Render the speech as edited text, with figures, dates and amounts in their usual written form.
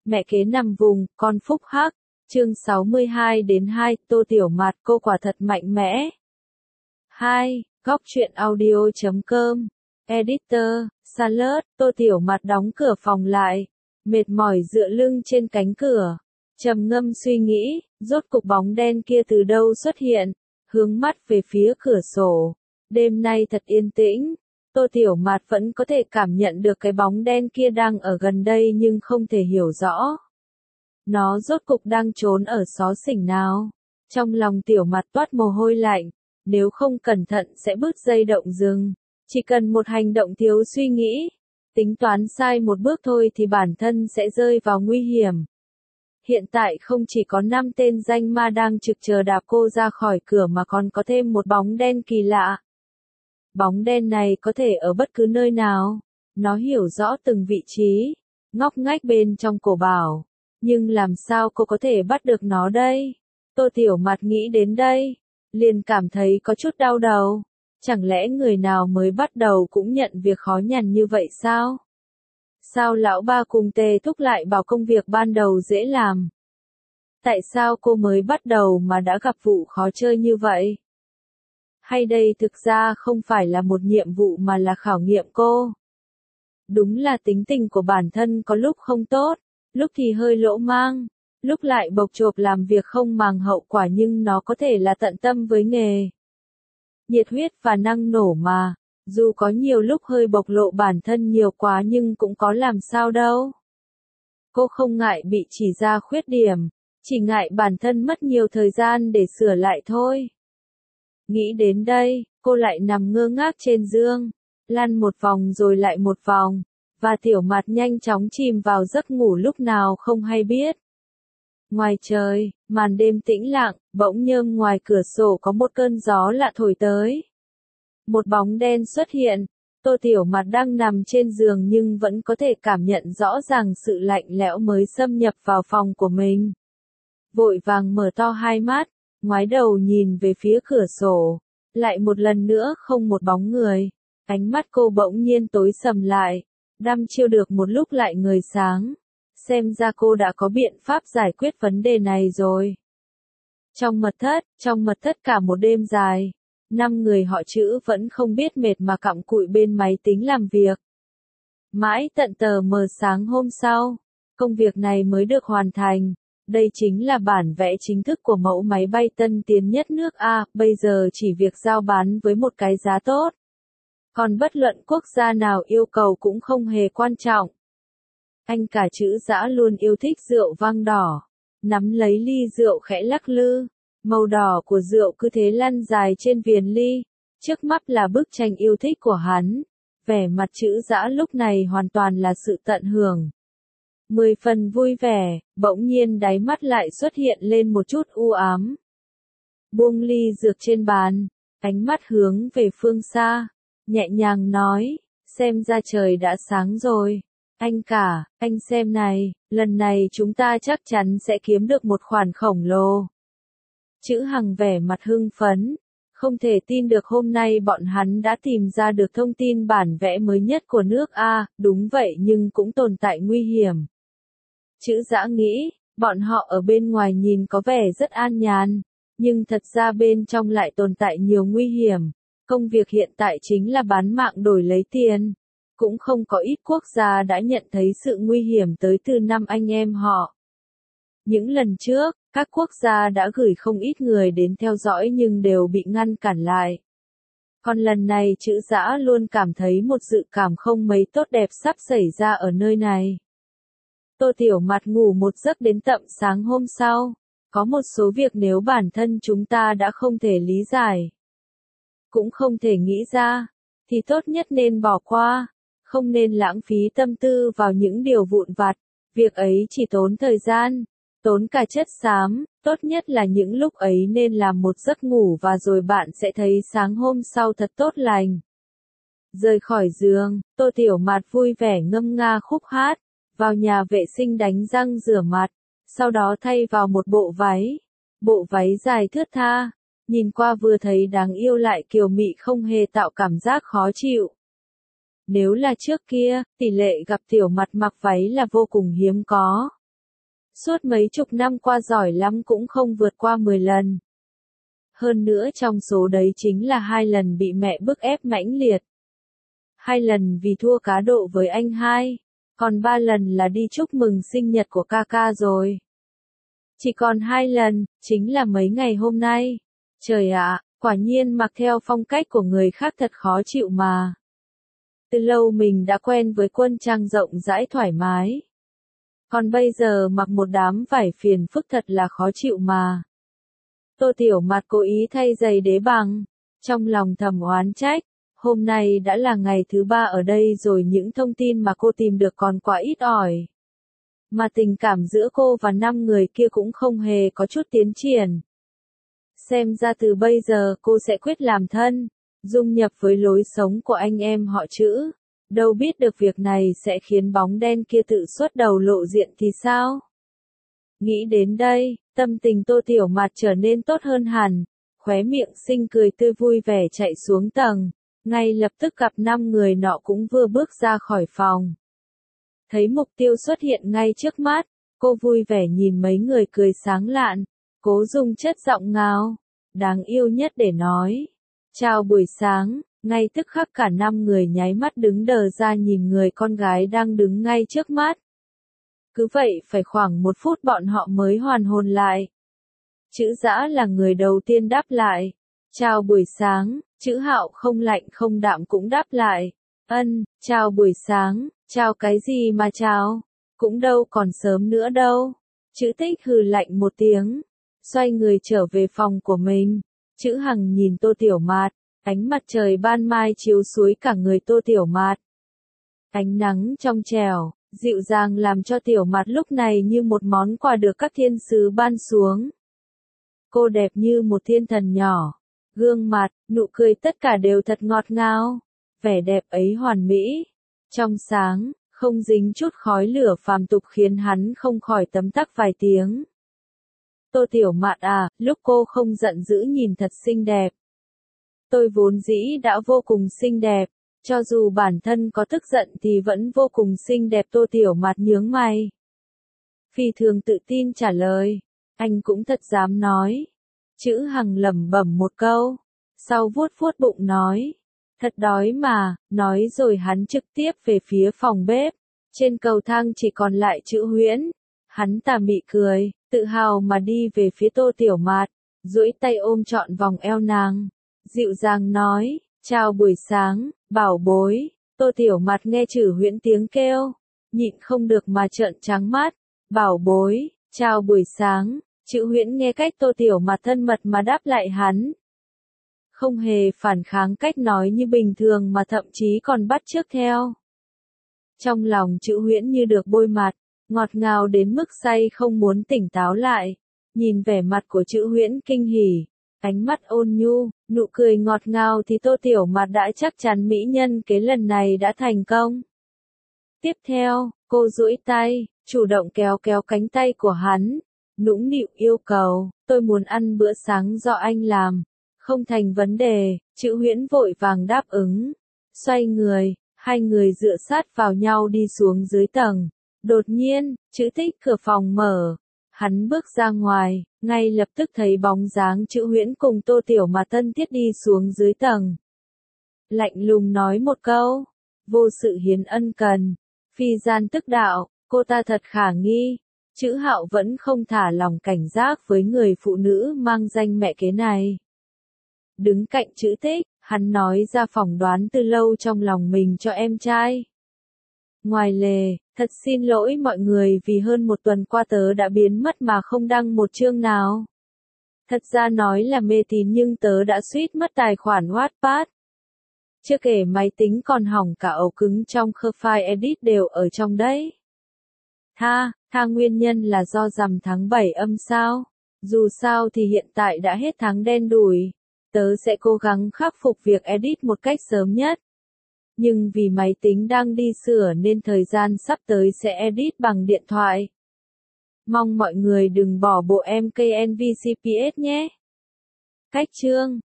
Mẹ kế nằm vùng, con phúc hắc. Chương 62-2, Tô Tiểu Mạt cô quả thật mạnh mẽ. 2. Góc truyện audio.com. Editor, Salad. Tô Tiểu Mạt đóng cửa phòng lại, mệt mỏi dựa lưng trên cánh cửa, trầm ngâm suy nghĩ, rốt cục bóng đen kia từ đâu xuất hiện, hướng mắt về phía cửa sổ. Đêm nay thật yên tĩnh, Tô Tiểu Mạt vẫn có thể cảm nhận được cái bóng đen kia đang ở gần đây nhưng không thể hiểu rõ. Nó rốt cục đang trốn ở xó xỉnh nào? Trong lòng Tiểu Mạt toát mồ hôi lạnh, nếu không cẩn thận sẽ bứt dây động rừng. Chỉ cần một hành động thiếu suy nghĩ, tính toán sai một bước thôi thì bản thân sẽ rơi vào nguy hiểm. Hiện tại không chỉ có 5 tên danh ma đang trực chờ đạp cô ra khỏi cửa mà còn có thêm một bóng đen kỳ lạ. Bóng đen này có thể ở bất cứ nơi nào. Nó hiểu rõ từng vị trí, ngóc ngách bên trong cổ bảo. Nhưng làm sao cô có thể bắt được nó đây? Tô Tiểu Mạt nghĩ đến đây, liền cảm thấy có chút đau đầu. Chẳng lẽ người nào mới bắt đầu cũng nhận việc khó nhằn như vậy sao? Sao lão ba cùng Tề Thúc lại bảo công việc ban đầu dễ làm? Tại sao cô mới bắt đầu mà đã gặp vụ khó chơi như vậy? Hay đây thực ra không phải là một nhiệm vụ mà là khảo nghiệm cô? Đúng là tính tình của bản thân có lúc không tốt, lúc thì hơi lỗ mang, lúc lại bộc chộp làm việc không màng hậu quả, nhưng nó có thể là tận tâm với nghề. Nhiệt huyết và năng nổ mà, dù có nhiều lúc hơi bộc lộ bản thân nhiều quá nhưng cũng có làm sao đâu. Cô không ngại bị chỉ ra khuyết điểm, chỉ ngại bản thân mất nhiều thời gian để sửa lại thôi. Nghĩ đến đây, cô lại nằm ngơ ngác trên giường, lăn một vòng rồi lại một vòng, và Tiểu Mạt nhanh chóng chìm vào giấc ngủ lúc nào không hay biết. Ngoài trời, màn đêm tĩnh lặng, bỗng nhơm ngoài cửa sổ có một cơn gió lạ thổi tới. Một bóng đen xuất hiện, Tô Tiểu Mạt đang nằm trên giường nhưng vẫn có thể cảm nhận rõ ràng sự lạnh lẽo mới xâm nhập vào phòng của mình. Vội vàng mở to hai mắt, ngoái đầu nhìn về phía cửa sổ, lại một lần nữa không một bóng người. Ánh mắt cô bỗng nhiên tối sầm lại, đăm chiêu được một lúc lại ngời sáng. Xem ra cô đã có biện pháp giải quyết vấn đề này rồi. Trong mật thất cả một đêm dài, 5 người họ Chữ vẫn không biết mệt mà cặm cụi bên máy tính làm việc. Mãi tận tờ mờ sáng hôm sau, công việc này mới được hoàn thành. Đây chính là bản vẽ chính thức của mẫu máy bay tân tiến nhất nước A, bây giờ chỉ việc giao bán với một cái giá tốt. Còn bất luận quốc gia nào yêu cầu cũng không hề quan trọng. Anh cả Chữ Dã luôn yêu thích rượu vang đỏ, nắm lấy ly rượu khẽ lắc lư, màu đỏ của rượu cứ thế lăn dài trên viền ly, trước mắt là bức tranh yêu thích của hắn, vẻ mặt Chữ Dã lúc này hoàn toàn là sự tận hưởng. 10 phần vui vẻ, bỗng nhiên đáy mắt lại xuất hiện lên một chút u ám. Buông ly dược trên bàn, ánh mắt hướng về phương xa, nhẹ nhàng nói, xem ra trời đã sáng rồi. Anh cả, anh xem này, lần này chúng ta chắc chắn sẽ kiếm được một khoản khổng lồ. Chữ Hằng vẻ mặt hưng phấn, không thể tin được hôm nay bọn hắn đã tìm ra được thông tin bản vẽ mới nhất của nước A, đúng vậy nhưng cũng tồn tại nguy hiểm. Chữ Dã nghĩ, bọn họ ở bên ngoài nhìn có vẻ rất an nhàn, nhưng thật ra bên trong lại tồn tại nhiều nguy hiểm. Công việc hiện tại chính là bán mạng đổi lấy tiền. Cũng không có ít quốc gia đã nhận thấy sự nguy hiểm tới từ 5 anh em họ. Những lần trước, các quốc gia đã gửi không ít người đến theo dõi nhưng đều bị ngăn cản lại. Còn lần này Chữ Dã luôn cảm thấy một dự cảm không mấy tốt đẹp sắp xảy ra ở nơi này. Tô Tiểu Mạt ngủ một giấc đến tận sáng hôm sau. Có một số việc nếu bản thân chúng ta đã không thể lý giải, cũng không thể nghĩ ra, thì tốt nhất nên bỏ qua. Không nên lãng phí tâm tư vào những điều vụn vặt, việc ấy chỉ tốn thời gian, tốn cả chất xám, tốt nhất là những lúc ấy nên làm một giấc ngủ và rồi bạn sẽ thấy sáng hôm sau thật tốt lành. Rời khỏi giường, Tô Tiểu Mạt vui vẻ ngâm nga khúc hát, vào nhà vệ sinh đánh răng rửa mặt, sau đó thay vào một bộ váy dài thướt tha, nhìn qua vừa thấy đáng yêu lại kiều mị không hề tạo cảm giác khó chịu. Nếu là trước kia, tỷ lệ gặp Tiểu Mạt mặc váy là vô cùng hiếm có. Suốt mấy chục năm qua giỏi lắm cũng không vượt qua 10 lần. Hơn nữa trong số đấy chính là 2 lần bị mẹ bức ép mãnh liệt. 2 lần vì thua cá độ với anh hai, còn 3 lần là đi chúc mừng sinh nhật của ca rồi. Chỉ còn 2 lần, chính là mấy ngày hôm nay. Trời ạ, quả nhiên mặc theo phong cách của người khác thật khó chịu mà. Từ lâu mình đã quen với quân trang rộng rãi thoải mái. Còn bây giờ mặc một đám vải phiền phức thật là khó chịu mà. Tô Tiểu Mạt cố ý thay giày đế bằng, trong lòng thầm oán trách. Hôm nay đã là ngày thứ 3 ở đây rồi, những thông tin mà cô tìm được còn quá ít ỏi. Mà tình cảm giữa cô và 5 người kia cũng không hề có chút tiến triển. Xem ra từ bây giờ cô sẽ quyết làm thân, dung nhập với lối sống của anh em họ Chữ. Đâu biết được việc này sẽ khiến bóng đen kia tự xuất đầu lộ diện thì sao? Nghĩ đến đây, tâm tình Tô Tiểu Mạt trở nên tốt hơn hẳn, khóe miệng xinh cười tươi vui vẻ chạy xuống tầng. Ngay lập tức gặp 5 người nọ cũng vừa bước ra khỏi phòng. Thấy mục tiêu xuất hiện ngay trước mắt, cô vui vẻ nhìn mấy người cười sáng lạn, cố dùng chất giọng ngào, đáng yêu nhất để nói. Chào buổi sáng, ngay tức khắc cả 5 người nháy mắt đứng đờ ra nhìn người con gái đang đứng ngay trước mắt. Cứ vậy phải khoảng 1 phút bọn họ mới hoàn hồn lại. Chữ Dã là người đầu tiên đáp lại. Chào buổi sáng. Chữ Hạo không lạnh không đạm cũng đáp lại. Chào buổi sáng. Chào cái gì mà chào? Cũng đâu còn sớm nữa đâu. Chữ Tích hừ lạnh một tiếng, xoay người trở về phòng của mình. Chữ Hằng nhìn Tô Tiểu Mạt, ánh mặt trời ban mai chiếu suối cả người Tô Tiểu Mạt. Ánh nắng trong trẻo, dịu dàng làm cho Tiểu Mạt lúc này như một món quà được các thiên sứ ban xuống. Cô đẹp như một thiên thần nhỏ. Gương mặt, nụ cười tất cả đều thật ngọt ngào. Vẻ đẹp ấy hoàn mỹ, trong sáng, không dính chút khói lửa phàm tục khiến hắn không khỏi tấm tắc vài tiếng. Tô Tiểu Mạt à, lúc cô không giận dữ nhìn thật xinh đẹp. Tôi vốn dĩ đã vô cùng xinh đẹp, cho dù bản thân có tức giận thì vẫn vô cùng xinh đẹp. Tô Tiểu Mạt nhướng mày, phi thường tự tin trả lời. Anh cũng thật dám nói. Chữ Hằng lẩm bẩm một câu, sau vuốt vuốt bụng nói. Thật đói mà, nói rồi hắn trực tiếp về phía phòng bếp. Trên cầu thang chỉ còn lại Chữ Huyễn. Hắn tà mị cười, tự hào mà đi về phía Tô Tiểu Mạt, duỗi tay ôm trọn vòng eo nàng. Dịu dàng nói, chào buổi sáng, bảo bối. Tô Tiểu Mạt nghe Chữ Huyễn tiếng kêu, nhịn không được mà trợn trắng mắt. Bảo bối, chào buổi sáng. Chữ Huyễn nghe cách Tô Tiểu Mạt thân mật mà đáp lại hắn. Không hề phản kháng cách nói như bình thường mà thậm chí còn bắt chước theo. Trong lòng Chữ Huyễn như được bôi mặt, ngọt ngào đến mức say không muốn tỉnh táo lại. Nhìn vẻ mặt của Chữ Huyễn kinh hỉ, ánh mắt ôn nhu, nụ cười ngọt ngào thì Tô Tiểu Mạt đã chắc chắn mỹ nhân kế lần này đã thành công. Tiếp theo, cô duỗi tay, chủ động kéo kéo cánh tay của hắn, nũng nịu yêu cầu, tôi muốn ăn bữa sáng do anh làm. Không thành vấn đề, Chữ Huyễn vội vàng đáp ứng. Xoay người, hai người dựa sát vào nhau đi xuống dưới tầng. Đột nhiên, Chữ Tích cửa phòng mở. Hắn bước ra ngoài, ngay lập tức thấy bóng dáng Chữ Huyễn cùng Tô Tiểu Mạt thân thiết đi xuống dưới tầng. Lạnh lùng nói một câu, vô sự hiến ân cần, phi gian tức đạo, cô ta thật khả nghi. Chữ Hạo vẫn không thả lòng cảnh giác với người phụ nữ mang danh mẹ kế này. Đứng cạnh Chữ Tích, hắn nói ra phỏng đoán từ lâu trong lòng mình cho em trai. Ngoài lề, thật xin lỗi mọi người vì hơn 1 tuần qua tớ đã biến mất mà không đăng một chương nào. Thật ra nói là mê tín nhưng tớ đã suýt mất tài khoản Wattpad. Chưa kể máy tính còn hỏng cả ổ cứng trong khơ file edit đều ở trong đấy. Tha nguyên nhân là do rằm tháng 7 âm sao. Dù sao thì hiện tại đã hết tháng đen đủi. Tớ sẽ cố gắng khắc phục việc edit một cách sớm nhất. Nhưng vì máy tính đang đi sửa nên thời gian sắp tới sẽ edit bằng điện thoại. Mong mọi người đừng bỏ bộ MKNVCPS nhé. Cách chương